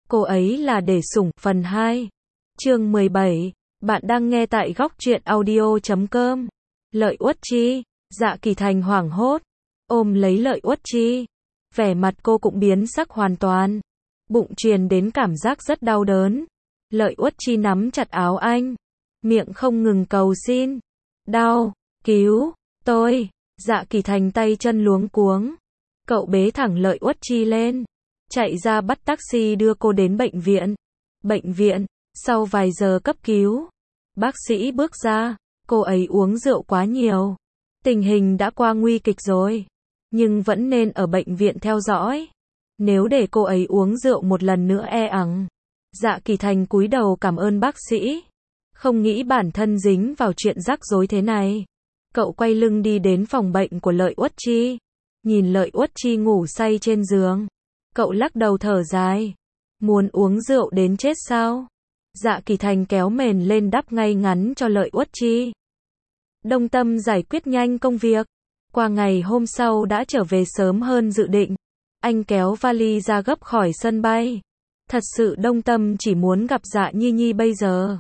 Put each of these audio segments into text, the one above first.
Cô ấy là để sủng, phần 2. Chương 17. Bạn đang nghe tại góc truyện audio.com. Lợi Uất Chi. Dạ Kỳ Thành hoảng hốt, ôm lấy Lợi Uất Chi. Vẻ mặt cô cũng biến sắc hoàn toàn. Bụng truyền đến cảm giác rất đau đớn. Lợi Uất Chi nắm chặt áo anh, miệng không ngừng cầu xin. Đau, cứu, tôi. Dạ Kỳ Thành tay chân luống cuống. Cậu bế thẳng Lợi Uất Chi lên, chạy ra bắt taxi đưa cô đến bệnh viện. Bệnh viện, sau vài giờ cấp cứu, bác sĩ bước ra, cô ấy uống rượu quá nhiều. Tình hình đã qua nguy kịch rồi, nhưng vẫn nên ở bệnh viện theo dõi. Nếu để cô ấy uống rượu một lần nữa ẵng. Dạ Kỳ Thành cúi đầu cảm ơn bác sĩ. Không nghĩ bản thân dính vào chuyện rắc rối thế này. Cậu quay lưng đi đến phòng bệnh của Lợi Uất Chi. Nhìn Lợi Uất Chi ngủ say trên giường, cậu lắc đầu thở dài. Muốn uống rượu đến chết sao? Dạ Kỳ Thành kéo mền lên đắp ngay ngắn cho Lợi Uất Chi. Đông Tâm giải quyết nhanh công việc. Qua ngày hôm sau đã trở về sớm hơn dự định. Anh kéo vali ra gấp khỏi sân bay. Thật sự Đông Tâm chỉ muốn gặp Dạ Nhi Nhi bây giờ.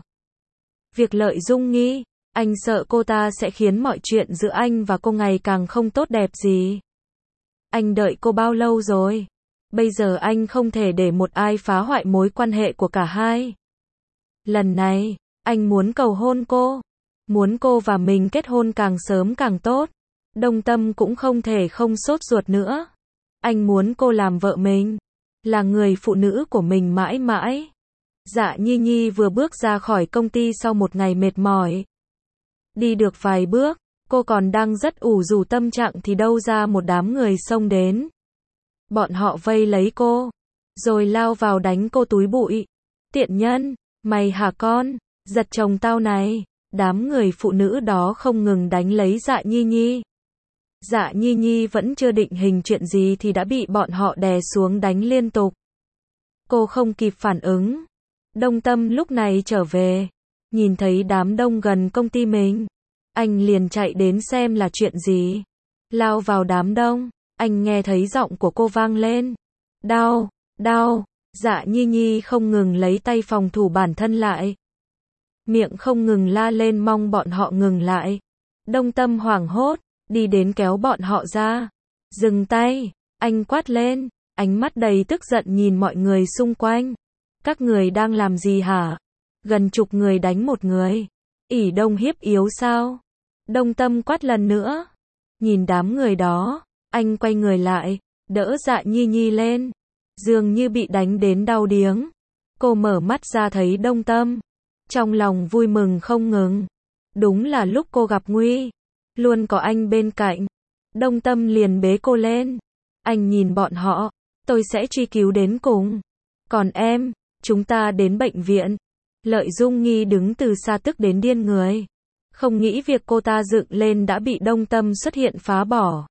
Việc Lợi Dung nghi, anh sợ cô ta sẽ khiến mọi chuyện giữa anh và cô ngày càng không tốt đẹp gì. Anh đợi cô bao lâu rồi? Bây giờ anh không thể để một ai phá hoại mối quan hệ của cả hai. Lần này, anh muốn cầu hôn cô. Muốn cô và mình kết hôn càng sớm càng tốt. Đông Tâm cũng không thể không sốt ruột nữa. Anh muốn cô làm vợ mình, là người phụ nữ của mình mãi mãi. Dạ Nhi Nhi vừa bước ra khỏi công ty sau một ngày mệt mỏi. Đi được vài bước, cô còn đang rất ủ rũ tâm trạng thì đâu ra một đám người xông đến. Bọn họ vây lấy cô, rồi lao vào đánh cô túi bụi. Tiện nhân, mày hả con, giật chồng tao này. Đám người phụ nữ đó không ngừng đánh lấy Dạ Nhi Nhi. Dạ Nhi Nhi vẫn chưa định hình chuyện gì thì đã bị bọn họ đè xuống đánh liên tục. Cô không kịp phản ứng. Đông Tâm lúc này trở về, nhìn thấy đám đông gần công ty mình, anh liền chạy đến xem là chuyện gì. Lao vào đám đông, anh nghe thấy giọng của cô vang lên. Đau, đau. Dạ Nhi Nhi không ngừng lấy tay phòng thủ bản thân lại, miệng không ngừng la lên mong bọn họ ngừng lại. Đông Tâm hoảng hốt, đi đến kéo bọn họ ra. Dừng tay, anh quát lên, ánh mắt đầy tức giận nhìn mọi người xung quanh. Các người đang làm gì hả? Gần chục người đánh một người. Ỷ đông hiếp yếu sao? Đông Tâm quát lần nữa. Nhìn đám người đó, anh quay người lại, đỡ Dạ Nhi Nhi lên. Dường như bị đánh đến đau điếng. Cô mở mắt ra thấy Đông Tâm, trong lòng vui mừng không ngừng. Đúng là lúc cô gặp nguy, luôn có anh bên cạnh. Đông Tâm liền bế cô lên. Anh nhìn bọn họ, tôi sẽ truy cứu đến cùng. Còn em, chúng ta đến bệnh viện. Lợi Dung nghi đứng từ xa tức đến điên người. Không nghĩ việc cô ta dựng lên đã bị Đông Tâm xuất hiện phá bỏ.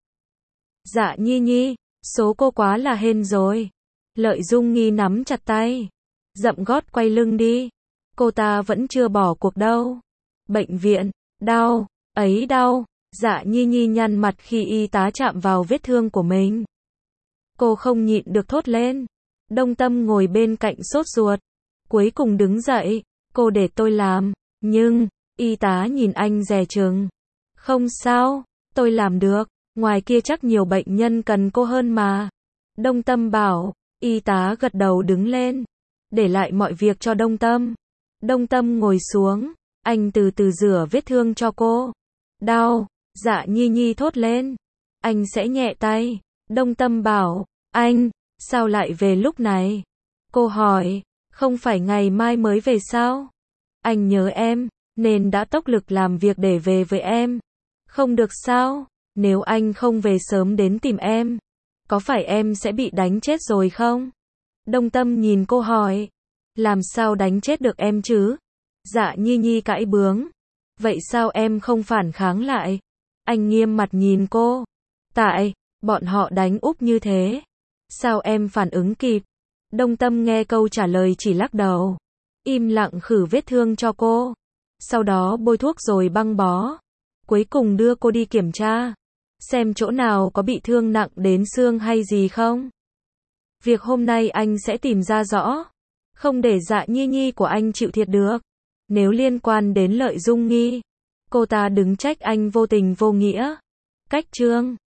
Dạ Nhi Nhi, số cô quá là hên rồi. Lợi Dung nghi nắm chặt tay, dậm gót quay lưng đi. Cô ta vẫn chưa bỏ cuộc đâu. Bệnh viện, đau, ấy đau. Dạ Nhi Nhi nhăn mặt khi y tá chạm vào vết thương của mình. Cô không nhịn được thốt lên. Đông Tâm ngồi bên cạnh sốt ruột. Cuối cùng đứng dậy. Cô để tôi làm. Nhưng, y tá nhìn anh dè chừng. Không sao, tôi làm được. Ngoài kia chắc nhiều bệnh nhân cần cô hơn mà. Đông Tâm bảo. Y tá gật đầu đứng lên, để lại mọi việc cho Đông Tâm. Đông Tâm ngồi xuống, anh từ từ rửa vết thương cho cô. Đau, Dạ Nhi Nhi thốt lên. Anh sẽ nhẹ tay. Đông Tâm bảo, anh, sao lại về lúc này? Cô hỏi, không phải ngày mai mới về sao? Anh nhớ em, nên đã tốc lực làm việc để về với em. Không được sao, nếu anh không về sớm đến tìm em, có phải em sẽ bị đánh chết rồi không? Đông Tâm nhìn cô hỏi. Làm sao đánh chết được em chứ? Dạ Nhi Nhi cãi bướng. Vậy sao em không phản kháng lại? Anh nghiêm mặt nhìn cô. Tại, bọn họ đánh úp như thế. Sao em phản ứng kịp? Đông Tâm nghe câu trả lời chỉ lắc đầu. Im lặng khử vết thương cho cô. Sau đó bôi thuốc rồi băng bó. Cuối cùng đưa cô đi kiểm tra, xem chỗ nào có bị thương nặng đến xương hay gì không. Việc hôm nay anh sẽ tìm ra rõ. Không để Dạ Nhi Nhi của anh chịu thiệt được. Nếu liên quan đến Lợi Dung Nghi, cô ta đứng trách anh vô tình vô nghĩa. Cách chương